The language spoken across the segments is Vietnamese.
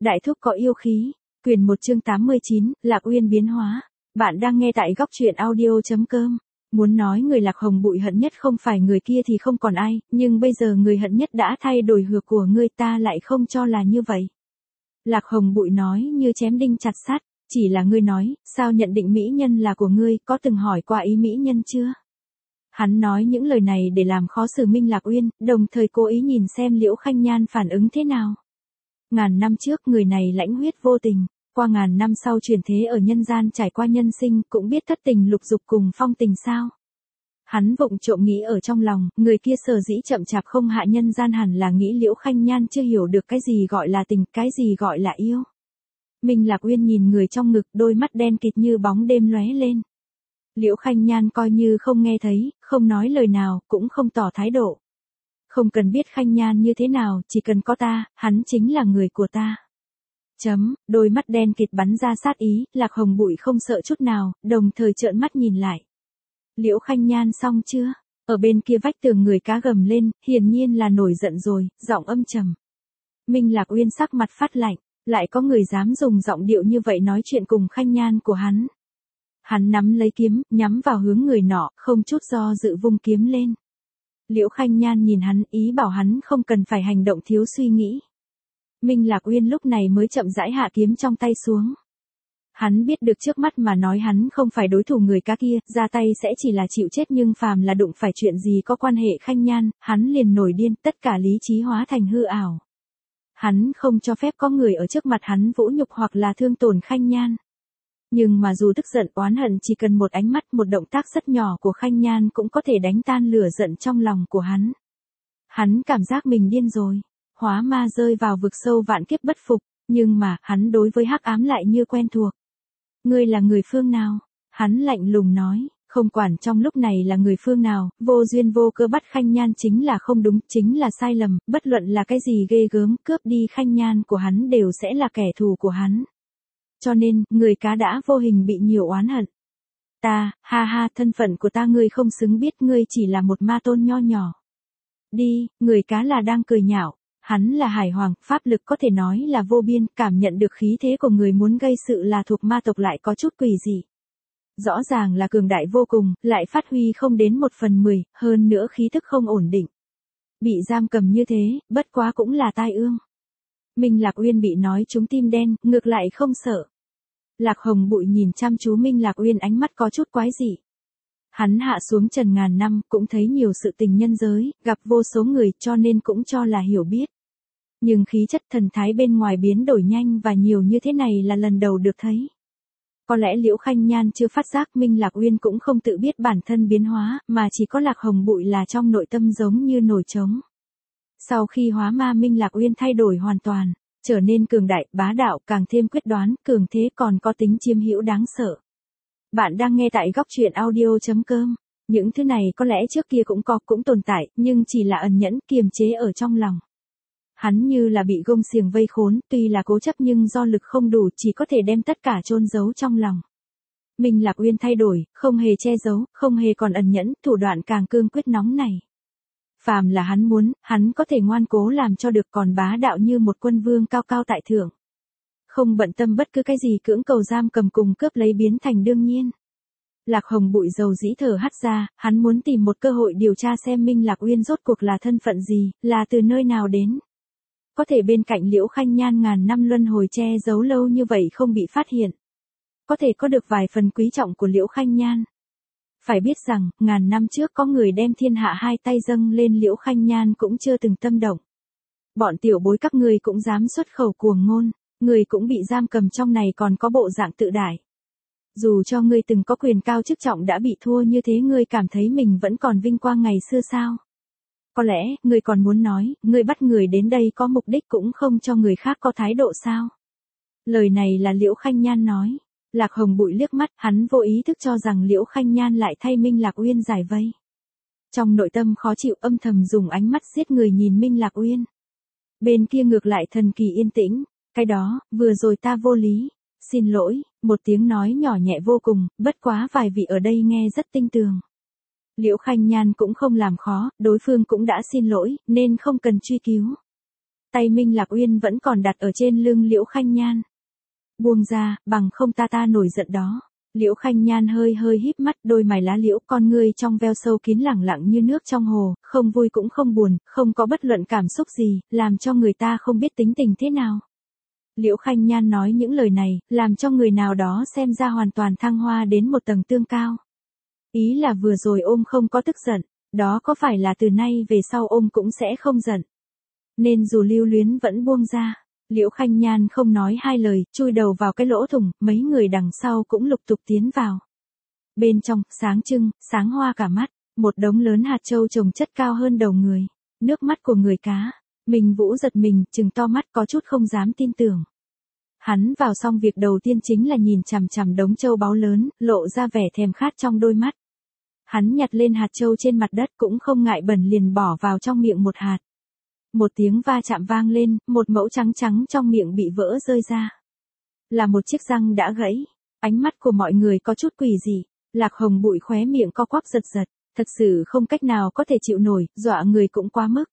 Đại thúc có yêu khí. Quyền 1 chương 89, Lạc Uyên biến hóa. Bạn đang nghe tại góc truyện audio.com. Muốn nói người Lạc Hồng Bụi hận nhất không phải người kia thì không còn ai, nhưng bây giờ người hận nhất đã thay đổi hựa của ngươi, ta lại không cho là như vậy. Lạc Hồng Bụi nói như chém đinh chặt sắt, chỉ là ngươi nói, sao nhận định mỹ nhân là của ngươi, có từng hỏi qua ý mỹ nhân chưa? Hắn nói những lời này để làm khó xử Minh Lạc Uyên, đồng thời cố ý nhìn xem Liễu Khanh Nhan phản ứng thế nào. Ngàn năm trước người này lãnh huyết vô tình, qua ngàn năm sau chuyển thế ở nhân gian trải qua nhân sinh cũng biết thất tình lục dục cùng phong tình sao. Hắn vụng trộm nghĩ ở trong lòng, người kia sở dĩ chậm chạp không hạ nhân gian hẳn là nghĩ Liễu Khanh Nhan chưa hiểu được cái gì gọi là tình, cái gì gọi là yêu. Minh Lạc Uyên nhìn người trong ngực, đôi mắt đen kịt như bóng đêm lóe lên. Liễu Khanh Nhan coi như không nghe thấy, không nói lời nào, cũng không tỏ thái độ. Không cần biết Khanh Nhan như thế nào, chỉ cần có ta, hắn chính là người của ta. Đôi mắt đen kịt bắn ra sát ý, Lạc Hồng Bụi không sợ chút nào, đồng thời trợn mắt nhìn lại. Liễu Khanh Nhan xong chưa? Ở bên kia vách tường người cá gầm lên, hiển nhiên là nổi giận rồi, giọng âm trầm. Minh Lạc Uyên sắc mặt phát lạnh, lại có người dám dùng giọng điệu như vậy nói chuyện cùng Khanh Nhan của hắn. Hắn nắm lấy kiếm, nhắm vào hướng người nọ, không chút do dự vung kiếm lên. Liễu Khanh Nhan nhìn hắn, ý bảo hắn không cần phải hành động thiếu suy nghĩ. Minh Lạc Uyên lúc này mới chậm rãi hạ kiếm trong tay xuống. Hắn biết được trước mắt mà nói hắn không phải đối thủ người cá kia, ra tay sẽ chỉ là chịu chết, nhưng phàm là đụng phải chuyện gì có quan hệ Khanh Nhan, hắn liền nổi điên, tất cả lý trí hóa thành hư ảo. Hắn không cho phép có người ở trước mặt hắn vũ nhục hoặc là thương tổn Khanh Nhan. Nhưng mà dù tức giận oán hận, chỉ cần một ánh mắt, một động tác rất nhỏ của Khanh Nhan cũng có thể đánh tan lửa giận trong lòng của hắn. Hắn cảm giác mình điên rồi, hóa ma rơi vào vực sâu vạn kiếp bất phục, nhưng mà hắn đối với hắc ám lại như quen thuộc. Ngươi là người phương nào? Hắn lạnh lùng nói, không quản trong lúc này là người phương nào, vô duyên vô cớ bắt Khanh Nhan chính là không đúng, chính là sai lầm, bất luận là cái gì ghê gớm, cướp đi Khanh Nhan của hắn đều sẽ là kẻ thù của hắn. Cho nên, người cá đã vô hình bị nhiều oán hận. Ta, ha ha, thân phận của ta ngươi không xứng biết, ngươi chỉ là một ma tôn nho nhỏ. Đi, người cá là đang cười nhạo, hắn là hải hoàng, pháp lực có thể nói là vô biên, cảm nhận được khí thế của người muốn gây sự là thuộc ma tộc lại có chút quỷ dị. Rõ ràng là cường đại vô cùng, lại phát huy không đến 1/10, hơn nữa khí thức không ổn định. Bị giam cầm như thế, bất quá cũng là tai ương. Minh Lạc Uyên bị nói trúng tim đen, ngược lại không sợ. Lạc Hồng Bụi nhìn chăm chú Minh Lạc Uyên, ánh mắt có chút quái dị. Hắn hạ xuống trần ngàn năm, cũng thấy nhiều sự tình nhân giới, gặp vô số người, cho nên cũng cho là hiểu biết. Nhưng khí chất thần thái bên ngoài biến đổi nhanh và nhiều như thế này là lần đầu được thấy. Có lẽ Liễu Khanh Nhan chưa phát giác, Minh Lạc Uyên cũng không tự biết bản thân biến hóa, mà chỉ có Lạc Hồng Bụi là trong nội tâm giống như nổi trống. Sau khi hóa ma, Minh Lạc Uyên thay đổi hoàn toàn, trở nên cường đại, bá đạo, càng thêm quyết đoán, cường thế, còn có tính chiếm hữu đáng sợ. Bạn đang nghe tại góc truyện audio.com. Những thứ này có lẽ trước kia cũng tồn tại, nhưng chỉ là ẩn nhẫn, kiềm chế ở trong lòng. Hắn như là bị gông xiềng vây khốn, tuy là cố chấp nhưng do lực không đủ, chỉ có thể đem tất cả chôn giấu trong lòng. Minh Lạc Uyên thay đổi, không hề che giấu, không hề còn ẩn nhẫn, thủ đoạn càng cương quyết nóng này. Phàm là hắn muốn, hắn có thể ngoan cố làm cho được, còn bá đạo như một quân vương cao cao tại thượng. Không bận tâm bất cứ cái gì cưỡng cầu giam cầm cùng cướp lấy biến thành đương nhiên. Lạc Hồng Bụi dầu dĩ thở hắt ra, hắn muốn tìm một cơ hội điều tra xem Minh Lạc Uyên rốt cuộc là thân phận gì, là từ nơi nào đến. Có thể bên cạnh Liễu Khanh Nhan ngàn năm luân hồi che giấu lâu như vậy không bị phát hiện. Có thể có được vài phần quý trọng của Liễu Khanh Nhan. Phải biết rằng, ngàn năm trước có người đem thiên hạ hai tay dâng lên, Liễu Khanh Nhan cũng chưa từng tâm động. Bọn tiểu bối các ngươi cũng dám xuất khẩu cuồng ngôn, người cũng bị giam cầm trong này còn có bộ dạng tự đại. Dù cho ngươi từng có quyền cao chức trọng đã bị thua như thế, ngươi cảm thấy mình vẫn còn vinh quang ngày xưa sao? Có lẽ, ngươi còn muốn nói, ngươi bắt người đến đây có mục đích cũng không cho người khác có thái độ sao? Lời này là Liễu Khanh Nhan nói. Lạc Hồng Bụi liếc mắt, hắn vô ý thức cho rằng Liễu Khanh Nhan lại thay Minh Lạc Uyên giải vây. Trong nội tâm khó chịu, âm thầm dùng ánh mắt giết người nhìn Minh Lạc Uyên. Bên kia ngược lại thần kỳ yên tĩnh, cái đó, vừa rồi ta vô lý, xin lỗi, một tiếng nói nhỏ nhẹ vô cùng, bất quá vài vị ở đây nghe rất tinh tường. Liễu Khanh Nhan cũng không làm khó, đối phương cũng đã xin lỗi, nên không cần truy cứu. tay Minh Lạc Uyên vẫn còn đặt ở trên lưng Liễu Khanh Nhan. Buông ra, bằng không ta nổi giận đó. Liễu Khanh Nhan hơi hơi híp mắt, đôi mày lá liễu, con ngươi trong veo sâu kín lẳng lặng như nước trong hồ, không vui cũng không buồn, không có bất luận cảm xúc gì, làm cho người ta không biết tính tình thế nào. Liễu Khanh Nhan nói những lời này, làm cho người nào đó xem ra hoàn toàn thăng hoa đến một tầng tương cao. Ý là vừa rồi ôm không có tức giận, đó có phải là từ nay về sau ôm cũng sẽ không giận. Nên dù lưu luyến vẫn buông ra. Liễu Khanh Nhan không nói hai lời, chui đầu vào cái lỗ thủng, mấy người đằng sau cũng lục tục tiến vào. Bên trong, sáng trưng, sáng hoa cả mắt, một đống lớn hạt châu trồng chất cao hơn đầu người. Nước mắt của người cá. Minh Vũ giật mình, trừng to mắt có chút không dám tin tưởng. Hắn vào xong việc đầu tiên chính là nhìn chằm chằm đống châu báu lớn, lộ ra vẻ thèm khát trong đôi mắt. Hắn nhặt lên hạt châu trên mặt đất cũng không ngại bẩn liền bỏ vào trong miệng một hạt. Một tiếng va chạm vang lên, một mẫu trắng trắng trong miệng bị vỡ rơi ra. Là một chiếc răng đã gãy. Ánh mắt của mọi người có chút quỷ dị. Lạc Hồng Bụi khóe miệng co quắp giật giật. Thật sự không cách nào có thể chịu nổi, dọa người cũng quá mức.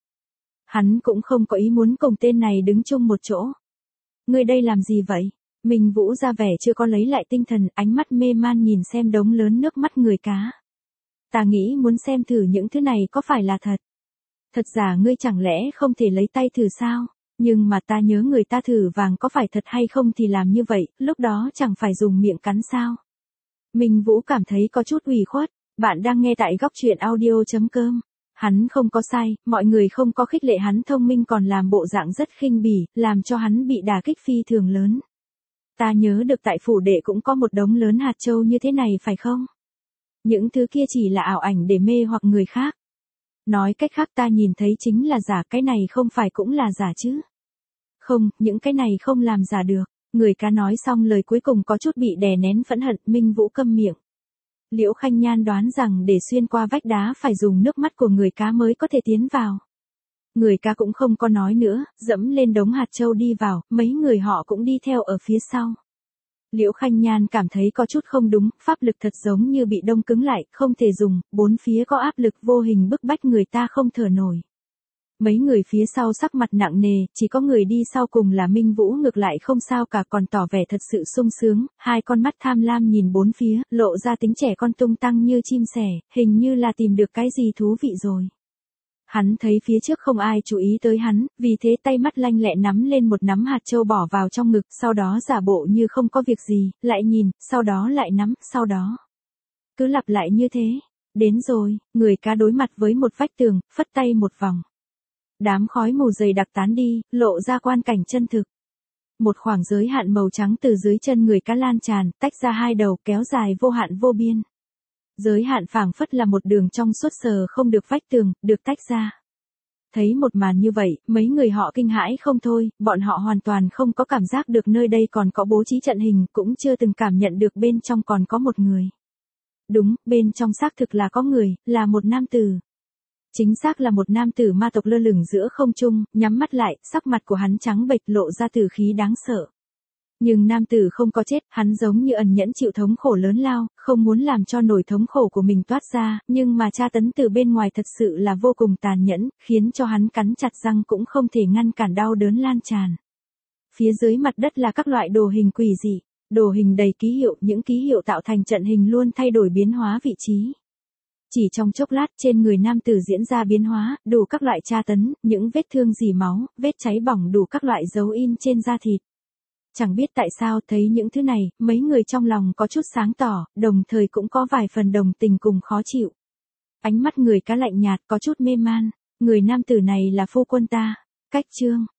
Hắn cũng không có ý muốn cùng tên này đứng chung một chỗ. Ngươi đây làm gì vậy? Minh Vũ ra vẻ chưa có lấy lại tinh thần, ánh mắt mê man nhìn xem đống lớn nước mắt người cá. Ta nghĩ muốn xem thử những thứ này có phải là thật. Thật giả ngươi chẳng lẽ không thể lấy tay thử sao? Nhưng mà ta nhớ người ta thử vàng có phải thật hay không thì làm như vậy, lúc đó chẳng phải dùng miệng cắn sao? Minh Vũ cảm thấy có chút ủy khuất. Bạn đang nghe tại góc truyện audio.com. Hắn không có sai, mọi người không có khích lệ hắn thông minh còn làm bộ dạng rất khinh bỉ, làm cho hắn bị đả kích phi thường lớn. Ta nhớ được tại phủ đệ cũng có một đống lớn hạt châu như thế này phải không? Những thứ kia chỉ là ảo ảnh để mê hoặc người khác. Nói cách khác ta nhìn thấy chính là giả, cái này không phải cũng là giả chứ? Không, những cái này không làm giả được. Người cá nói xong lời cuối cùng có chút bị đè nén phẫn hận, Minh Vũ câm miệng. Liễu Khanh Nhan đoán rằng để xuyên qua vách đá phải dùng nước mắt của người cá mới có thể tiến vào. Người cá cũng không có nói nữa, dẫm lên đống hạt châu đi vào, mấy người họ cũng đi theo ở phía sau. Liễu Khanh Nhan cảm thấy có chút không đúng, pháp lực thật giống như bị đông cứng lại, không thể dùng, bốn phía có áp lực vô hình bức bách người ta không thở nổi. Mấy người phía sau sắc mặt nặng nề, chỉ có người đi sau cùng là Minh Vũ ngược lại không sao cả, còn tỏ vẻ thật sự sung sướng, hai con mắt tham lam nhìn bốn phía, lộ ra tính trẻ con tung tăng như chim sẻ, hình như là tìm được cái gì thú vị rồi. Hắn thấy phía trước không ai chú ý tới hắn, vì thế tay mắt lanh lẹ nắm lên một nắm hạt châu bỏ vào trong ngực, sau đó giả bộ như không có việc gì, lại nhìn, sau đó lại nắm, sau đó. Cứ lặp lại như thế. Đến rồi, người cá đối mặt với một vách tường, phất tay một vòng. Đám khói mù dày đặc tán đi, lộ ra quan cảnh chân thực. Một khoảng giới hạn màu trắng từ dưới chân người cá lan tràn, tách ra hai đầu kéo dài vô hạn vô biên. Giới hạn phảng phất là một đường trong suốt sờ không được vách tường, được tách ra. Thấy một màn như vậy, mấy người họ kinh hãi không thôi, bọn họ hoàn toàn không có cảm giác được nơi đây còn có bố trí trận hình, cũng chưa từng cảm nhận được bên trong còn có một người. Đúng, bên trong xác thực là có người, là một nam tử. Chính xác là một nam tử ma tộc lơ lửng giữa không trung, nhắm mắt lại, sắc mặt của hắn trắng bệch lộ ra tử khí đáng sợ. Nhưng nam tử không có chết, hắn giống như ẩn nhẫn chịu thống khổ lớn lao, không muốn làm cho nỗi thống khổ của mình toát ra, nhưng mà tra tấn từ bên ngoài thật sự là vô cùng tàn nhẫn, khiến cho hắn cắn chặt răng cũng không thể ngăn cản đau đớn lan tràn. Phía dưới mặt đất là các loại đồ hình quỷ dị, đồ hình đầy ký hiệu, những ký hiệu tạo thành trận hình luôn thay đổi biến hóa vị trí. Chỉ trong chốc lát trên người nam tử diễn ra biến hóa, đủ các loại tra tấn, những vết thương rỉ máu, vết cháy bỏng đủ các loại dấu in trên da thịt. Chẳng biết tại sao thấy những thứ này, mấy người trong lòng có chút sáng tỏ, đồng thời cũng có vài phần đồng tình cùng khó chịu. Ánh mắt người cá lạnh nhạt có chút mê man, người nam tử này là phu quân ta. Cách chương